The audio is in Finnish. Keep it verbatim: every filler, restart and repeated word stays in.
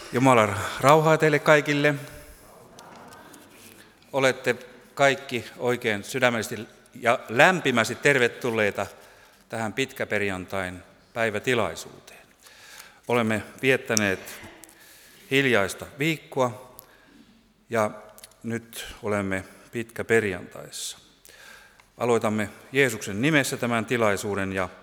Jumalan rauhaa teille kaikille. Olette kaikki oikein sydämellisesti ja lämpimästi tervetulleita tähän pitkäperjantain päivätilaisuuteen. Olemme viettäneet hiljaista viikkoa ja nyt olemme pitkäperjantaissa. Aloitamme Jeesuksen nimessä tämän tilaisuuden ja